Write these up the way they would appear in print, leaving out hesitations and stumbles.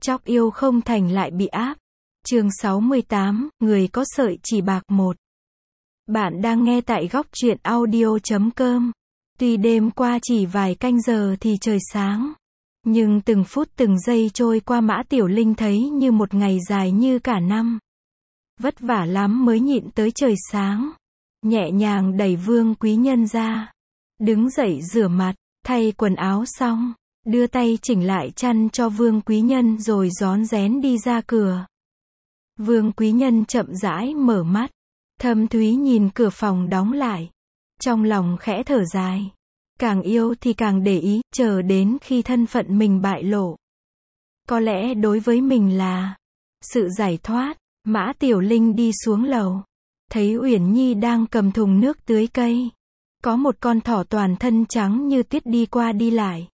Chóc yêu không thành lại bị áp. Chương 68, người có sợi chỉ bạc 1. Bạn đang nghe tại góc truyện audio.com. Tuy đêm qua chỉ vài canh giờ thì trời sáng, nhưng từng phút từng giây trôi qua Mã Tiểu Linh thấy như một ngày dài như cả năm. Vất vả lắm mới nhịn tới trời sáng. Nhẹ nhàng đẩy Vương Quý Nhân ra. Đứng dậy rửa mặt, thay quần áo xong, đưa tay chỉnh lại chăn cho Vương Quý Nhân rồi rón rén đi ra cửa. Vương Quý Nhân chậm rãi mở mắt. Thâm thúy nhìn cửa phòng đóng lại. Trong lòng khẽ thở dài. Càng yêu thì càng để ý, chờ đến khi thân phận mình bại lộ. Có lẽ đối với mình là sự giải thoát. Mã Tiểu Linh đi xuống lầu. Thấy Uyển Nhi đang cầm thùng nước tưới cây. Có một con thỏ toàn thân trắng như tuyết đi qua đi lại.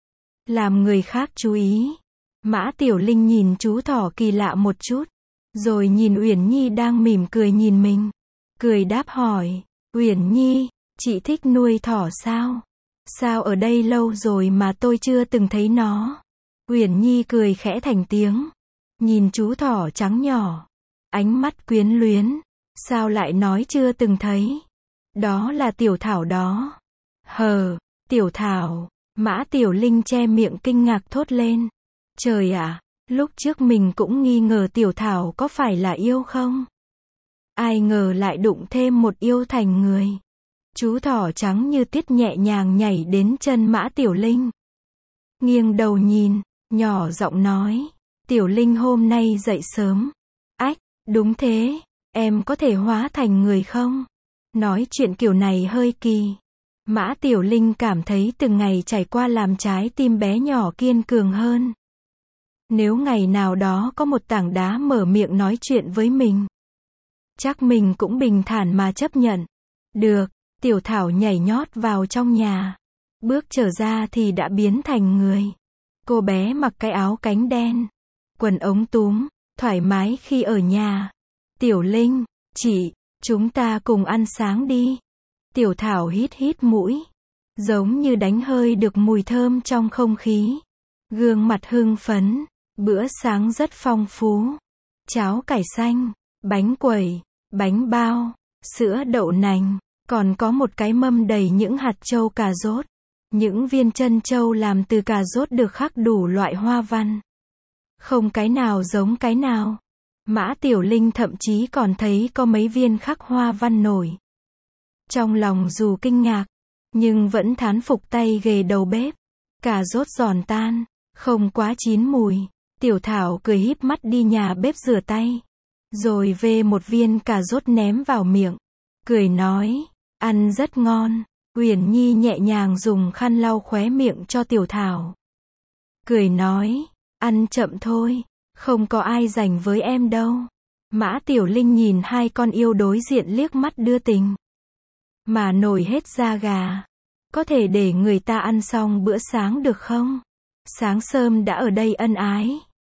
Làm người khác chú ý. Mã Tiểu Linh nhìn chú thỏ kỳ lạ một chút. Rồi nhìn Uyển Nhi đang mỉm cười nhìn mình. Cười đáp hỏi. Uyển Nhi, chị thích nuôi thỏ sao? Sao ở đây lâu rồi mà tôi chưa từng thấy nó? Uyển Nhi cười khẽ thành tiếng. Nhìn chú thỏ trắng nhỏ. Ánh mắt quyến luyến. Sao lại nói chưa từng thấy? Đó là Tiểu Thảo đó. Hờ, Tiểu Thảo. Mã Tiểu Linh che miệng kinh ngạc thốt lên. Trời ạ, lúc trước mình cũng nghi ngờ Tiểu Thảo có phải là yêu không? Ai ngờ lại đụng thêm một yêu thành người. Chú thỏ trắng như tuyết nhẹ nhàng nhảy đến chân Mã Tiểu Linh. Nghiêng đầu nhìn, nhỏ giọng nói. Tiểu Linh hôm nay dậy sớm. Ách, đúng thế, em có thể hóa thành người không? Nói chuyện kiểu này hơi kỳ. Mã Tiểu Linh cảm thấy từng ngày trải qua làm trái tim bé nhỏ kiên cường hơn. Nếu ngày nào đó có một tảng đá mở miệng nói chuyện với mình, chắc mình cũng bình thản mà chấp nhận. Được, Tiểu Thảo nhảy nhót vào trong nhà. Bước trở ra thì đã biến thành người. Cô bé mặc cái áo cánh đen, quần ống túm, thoải mái khi ở nhà. Tiểu Linh, chị, chúng ta cùng ăn sáng đi. Tiểu Thảo hít hít mũi. Giống như đánh hơi được mùi thơm trong không khí. Gương mặt hưng phấn. Bữa sáng rất phong phú. Cháo cải xanh, bánh quẩy, bánh bao, sữa đậu nành. Còn có một cái mâm đầy những hạt châu cà rốt. Những viên chân châu làm từ cà rốt được khắc đủ loại hoa văn. Không cái nào giống cái nào. Mã Tiểu Linh thậm chí còn thấy có mấy viên khắc hoa văn nổi. Trong lòng dù kinh ngạc, nhưng vẫn thán phục tay ghề đầu bếp. Cà rốt giòn tan, không quá chín mùi. Tiểu Thảo cười híp mắt đi nhà bếp rửa tay. Rồi vê một viên cà rốt ném vào miệng. Cười nói, ăn rất ngon. Uyển Nhi nhẹ nhàng dùng khăn lau khóe miệng cho Tiểu Thảo. Cười nói, ăn chậm thôi, không có ai rảnh với em đâu. Mã Tiểu Linh nhìn hai con yêu đối diện liếc mắt đưa tình. Mà nổi hết da gà. Có thể để người ta ăn xong bữa sáng được không? Sáng sớm đã ở đây ân ái.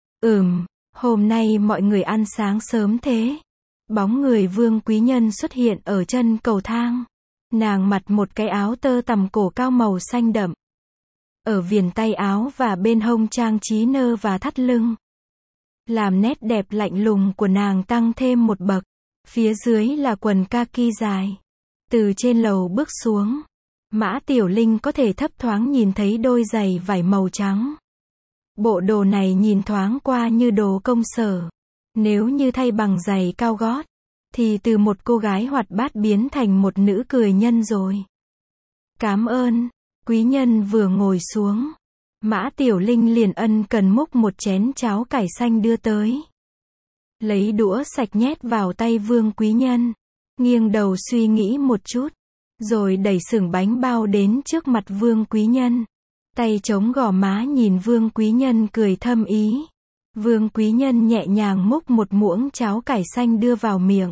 Hôm nay mọi người ăn sáng sớm thế. Bóng người Vương Quý Nhân xuất hiện ở chân cầu thang. Nàng mặc một cái áo tơ tằm cổ cao màu xanh đậm. Ở viền tay áo và bên hông trang trí nơ và thắt lưng. Làm nét đẹp lạnh lùng của nàng tăng thêm một bậc. Phía dưới là quần kaki dài. Từ trên lầu bước xuống, Mã Tiểu Linh có thể thấp thoáng nhìn thấy đôi giày vải màu trắng. Bộ đồ này nhìn thoáng qua như đồ công sở. Nếu như thay bằng giày cao gót, thì từ một cô gái hoạt bát biến thành một nữ cười nhân rồi. Cảm ơn. Quý nhân vừa ngồi xuống, Mã Tiểu Linh liền ân cần múc một chén cháo cải xanh đưa tới. Lấy đũa sạch nhét vào tay Vương Quý Nhân. Nghiêng đầu suy nghĩ một chút. Rồi đẩy xưởng bánh bao đến trước mặt Vương Quý Nhân. Tay chống gò má nhìn Vương Quý Nhân cười thâm ý. Vương Quý Nhân nhẹ nhàng múc một muỗng cháo cải xanh đưa vào miệng.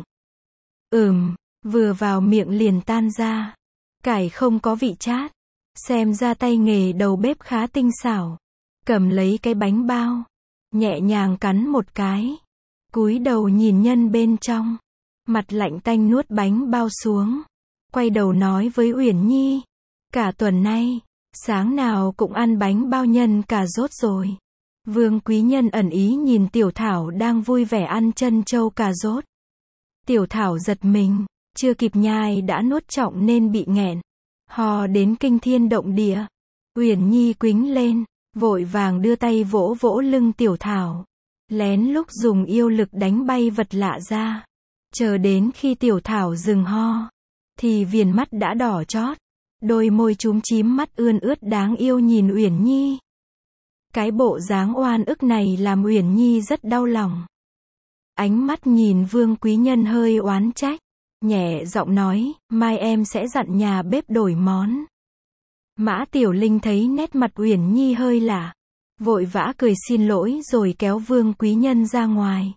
Vừa vào miệng liền tan ra. Cải không có vị chát. Xem ra tay nghề đầu bếp khá tinh xảo. Cầm lấy cái bánh bao. Nhẹ nhàng cắn một cái. Cúi đầu nhìn nhân bên trong. Mặt lạnh tanh nuốt bánh bao xuống. Quay đầu nói với Uyển Nhi. Cả tuần nay, sáng nào cũng ăn bánh bao nhân cà rốt rồi. Vương Quý Nhân ẩn ý nhìn Tiểu Thảo đang vui vẻ ăn chân châu cà rốt. Tiểu Thảo giật mình, chưa kịp nhai đã nuốt trọng nên bị nghẹn. Ho đến kinh thiên động địa. Uyển Nhi quĩnh lên, vội vàng đưa tay vỗ vỗ lưng Tiểu Thảo. Lén lúc dùng yêu lực đánh bay vật lạ ra. Chờ đến khi Tiểu Thảo dừng ho, thì viền mắt đã đỏ chót. Đôi môi chúm chím mắt ươn ướt đáng yêu nhìn Uyển Nhi. Cái bộ dáng oan ức này làm Uyển Nhi rất đau lòng. Ánh mắt nhìn Vương Quý Nhân hơi oán trách. Nhẹ giọng nói, mai em sẽ dặn nhà bếp đổi món. Mã Tiểu Linh thấy nét mặt Uyển Nhi hơi lạ. Vội vã cười xin lỗi rồi kéo Vương Quý Nhân ra ngoài.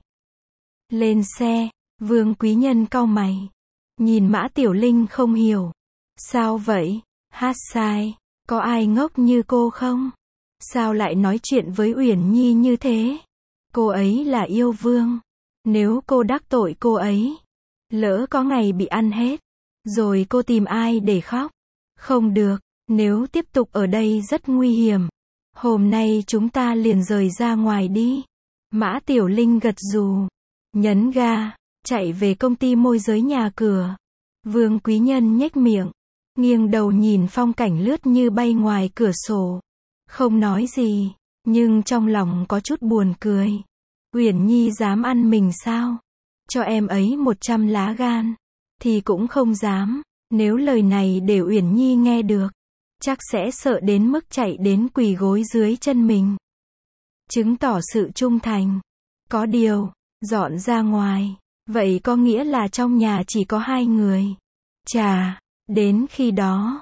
Lên xe, Vương Quý Nhân cau mày. Nhìn Mã Tiểu Linh không hiểu. Sao vậy? Hát sai. Có ai ngốc như cô không? Sao lại nói chuyện với Uyển Nhi như thế? Cô ấy là yêu vương. Nếu cô đắc tội cô ấy, lỡ có ngày bị ăn hết, rồi cô tìm ai để khóc? Không được, nếu tiếp tục ở đây rất nguy hiểm. Hôm nay chúng ta liền rời ra ngoài đi. Mã Tiểu Linh gật gù, nhấn ga, chạy về công ty môi giới nhà cửa. Vương Quý Nhân nhếch miệng, nghiêng đầu nhìn phong cảnh lướt như bay ngoài cửa sổ. Không nói gì, nhưng trong lòng có chút buồn cười. Uyển Nhi dám ăn mình sao? Cho em ấy 100 lá gan, thì cũng không dám. Nếu lời này để Uyển Nhi nghe được, chắc sẽ sợ đến mức chạy đến quỳ gối dưới chân mình. Chứng tỏ sự trung thành. Có điều, dọn ra ngoài, vậy có nghĩa là trong nhà chỉ có 2 người. Chà, đến khi đó,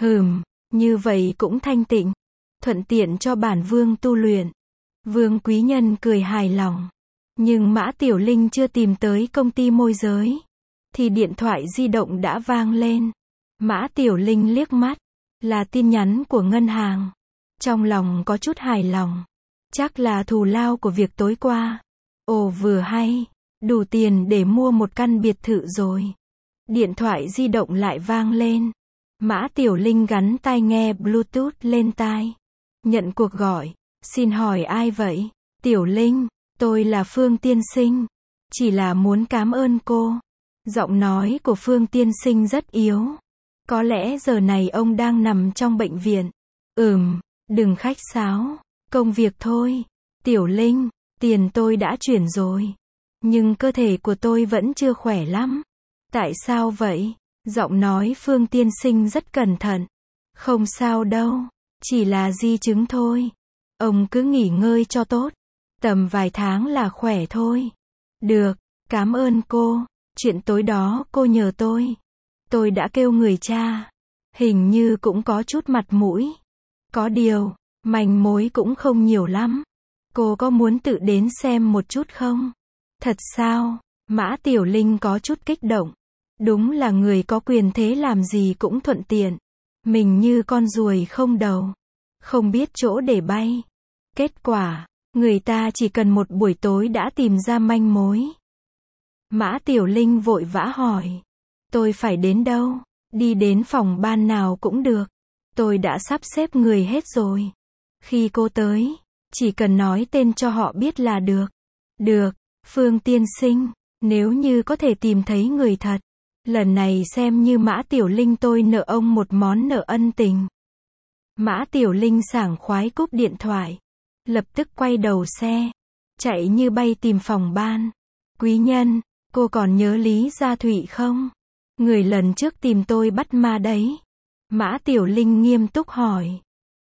như vậy cũng thanh tịnh, thuận tiện cho bản vương tu luyện. Vương Quý Nhân cười hài lòng. Nhưng Mã Tiểu Linh chưa tìm tới công ty môi giới, thì điện thoại di động đã vang lên. Mã Tiểu Linh liếc mắt, là tin nhắn của ngân hàng. Trong lòng có chút hài lòng. Chắc là thù lao của việc tối qua. Ồ vừa hay, đủ tiền để mua một căn biệt thự rồi. Điện thoại di động lại vang lên. Mã Tiểu Linh gắn tai nghe Bluetooth lên tai. Nhận cuộc gọi. Xin hỏi ai vậy? Tiểu Linh, tôi là Phương Tiên Sinh. Chỉ là muốn cảm ơn cô. Giọng nói của Phương Tiên Sinh rất yếu. Có lẽ giờ này ông đang nằm trong bệnh viện. Đừng khách sáo. Công việc thôi. Tiểu Linh, tiền tôi đã chuyển rồi. Nhưng cơ thể của tôi vẫn chưa khỏe lắm. Tại sao vậy? Giọng nói Phương Tiên Sinh rất cẩn thận. Không sao đâu. Chỉ là di chứng thôi. Ông cứ nghỉ ngơi cho tốt. Tầm vài tháng là khỏe thôi. Được, cảm ơn cô. Chuyện tối đó cô nhờ tôi. Tôi đã kêu người cha. Hình như cũng có chút mặt mũi. Có điều, manh mối cũng không nhiều lắm. Cô có muốn tự đến xem một chút không? Thật sao? Mã Tiểu Linh có chút kích động. Đúng là người có quyền thế làm gì cũng thuận tiện. Mình như con ruồi không đầu. Không biết chỗ để bay. Kết quả, người ta chỉ cần một buổi tối đã tìm ra manh mối. Mã Tiểu Linh vội vã hỏi. Tôi phải đến đâu? Đi đến phòng ban nào cũng được. Tôi đã sắp xếp người hết rồi. Khi cô tới, chỉ cần nói tên cho họ biết là được. Được, Phương Tiên Sinh, nếu như có thể tìm thấy người thật, lần này xem như Mã Tiểu Linh tôi nợ ông một món nợ ân tình. Mã Tiểu Linh sảng khoái cúp điện thoại. Lập tức quay đầu xe. Chạy như bay tìm phòng ban. Quý Nhân, cô còn nhớ Lý Gia Thụy không? Người lần trước tìm tôi bắt ma đấy. Mã Tiểu Linh nghiêm túc hỏi.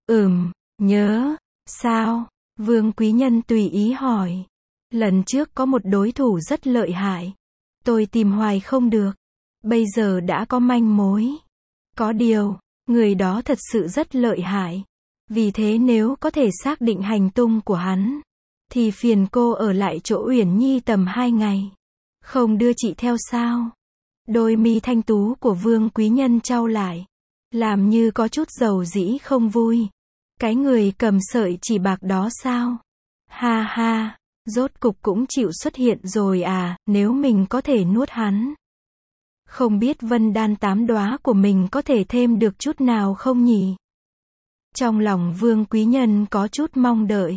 Nhớ. Sao? Vương Quý Nhân tùy ý hỏi. Lần trước có một đối thủ rất lợi hại. Tôi tìm hoài không được. Bây giờ đã có manh mối. Có điều, người đó thật sự rất lợi hại. Vì thế nếu có thể xác định hành tung của hắn, thì phiền cô ở lại chỗ Uyển Nhi tầm 2 ngày. Không đưa chị theo sao? Đôi mi thanh tú của Vương Quý Nhân chau lại. Làm như có chút dầu dĩ không vui. Cái người cầm sợi chỉ bạc đó sao? Ha ha, rốt cục cũng chịu xuất hiện rồi à, nếu mình có thể nuốt hắn. Không biết Vân Đan 8 đóa của mình có thể thêm được chút nào không nhỉ? Trong lòng Vương Quý Nhân có chút mong đợi.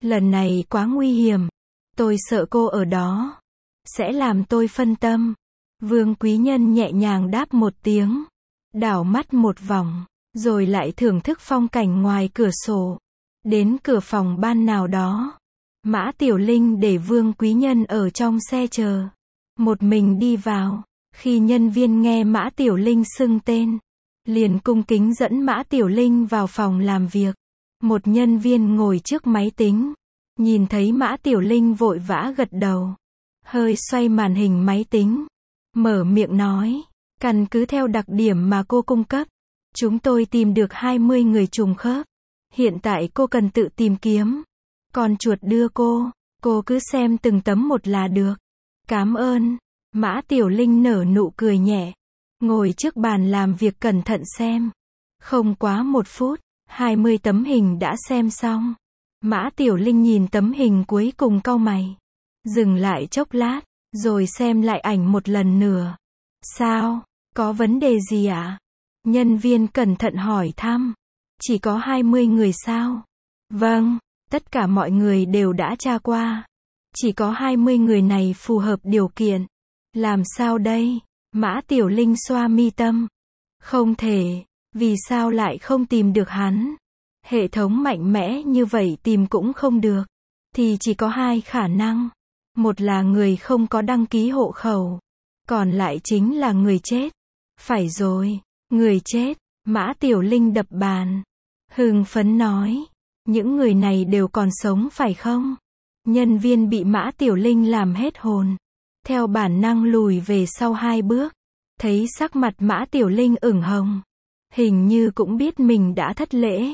Lần này quá nguy hiểm. Tôi sợ cô ở đó sẽ làm tôi phân tâm. Vương Quý Nhân nhẹ nhàng đáp một tiếng, đảo mắt một vòng, rồi lại thưởng thức phong cảnh ngoài cửa sổ. Đến cửa phòng ban nào đó, Mã Tiểu Linh để Vương Quý Nhân ở trong xe chờ. Một mình đi vào. Khi nhân viên nghe Mã Tiểu Linh xưng tên, liền cung kính dẫn Mã Tiểu Linh vào phòng làm việc. Một nhân viên ngồi trước máy tính, nhìn thấy Mã Tiểu Linh vội vã gật đầu, hơi xoay màn hình máy tính, mở miệng nói, căn cứ theo đặc điểm mà cô cung cấp, chúng tôi tìm được 20 người trùng khớp. Hiện tại cô cần tự tìm kiếm. Con chuột đưa cô cứ xem từng tấm một là được. Cảm ơn. Mã Tiểu Linh nở nụ cười nhẹ, ngồi trước bàn làm việc cẩn thận xem. Không quá 1 phút, 20 tấm hình đã xem xong. Mã Tiểu Linh nhìn tấm hình cuối cùng cau mày, dừng lại chốc lát, rồi xem lại ảnh một lần nữa. Sao? Có vấn đề gì ạ? Nhân viên cẩn thận hỏi thăm. Chỉ có 20 người sao? Vâng, tất cả mọi người đều đã tra qua. Chỉ có 20 người này phù hợp điều kiện. Làm sao đây? Mã Tiểu Linh xoa mi tâm. Không thể, vì sao lại không tìm được hắn? Hệ thống mạnh mẽ như vậy tìm cũng không được. Thì chỉ có 2 khả năng. Một là người không có đăng ký hộ khẩu. Còn lại chính là người chết. Phải rồi, người chết. Mã Tiểu Linh đập bàn, hưng phấn nói. Những người này đều còn sống phải không? Nhân viên bị Mã Tiểu Linh làm hết hồn. Theo bản năng lùi về sau 2 bước. Thấy sắc mặt Mã Tiểu Linh ửng hồng. Hình như cũng biết mình đã thất lễ.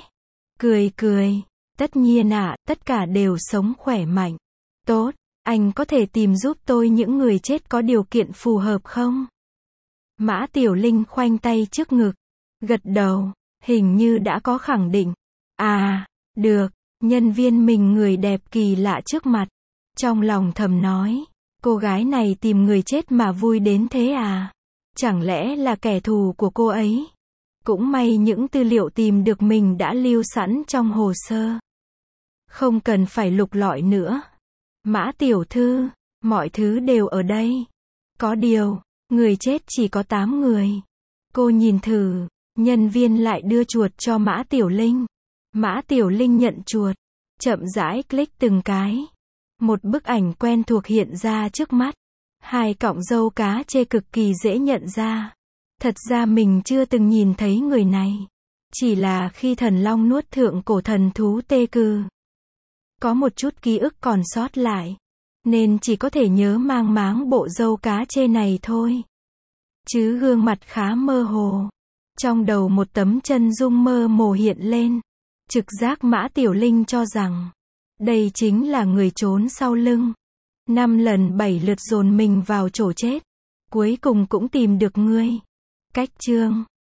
Cười. Tất nhiên ạ, tất cả đều sống khỏe mạnh. Tốt, anh có thể tìm giúp tôi những người chết có điều kiện phù hợp không? Mã Tiểu Linh khoanh tay trước ngực, gật đầu, hình như đã có khẳng định. À, được. Nhân viên mình người đẹp kỳ lạ trước mặt. Trong lòng thầm nói, cô gái này tìm người chết mà vui đến thế à? Chẳng lẽ là kẻ thù của cô ấy? Cũng may những tư liệu tìm được mình đã lưu sẵn trong hồ sơ. Không cần phải lục lọi nữa. Mã tiểu thư, mọi thứ đều ở đây. Có điều, người chết chỉ có 8 người. Cô nhìn thử, nhân viên lại đưa chuột cho Mã Tiểu Linh. Mã Tiểu Linh nhận chuột, chậm rãi click từng cái. Một bức ảnh quen thuộc hiện ra trước mắt. 2 cọng râu cá chê cực kỳ dễ nhận ra. Thật ra mình chưa từng nhìn thấy người này. Chỉ là khi thần long nuốt thượng cổ thần thú Tê Cừ, có một chút ký ức còn sót lại. Nên chỉ có thể nhớ mang máng bộ râu cá chê này thôi. Chứ gương mặt khá mơ hồ. Trong đầu một tấm chân dung mơ mồ hiện lên. Trực giác Mã Tiểu Linh cho rằng đây chính là người trốn sau lưng. 5 lần 7 lượt dồn mình vào chỗ chết. Cuối cùng cũng tìm được ngươi. Cách chương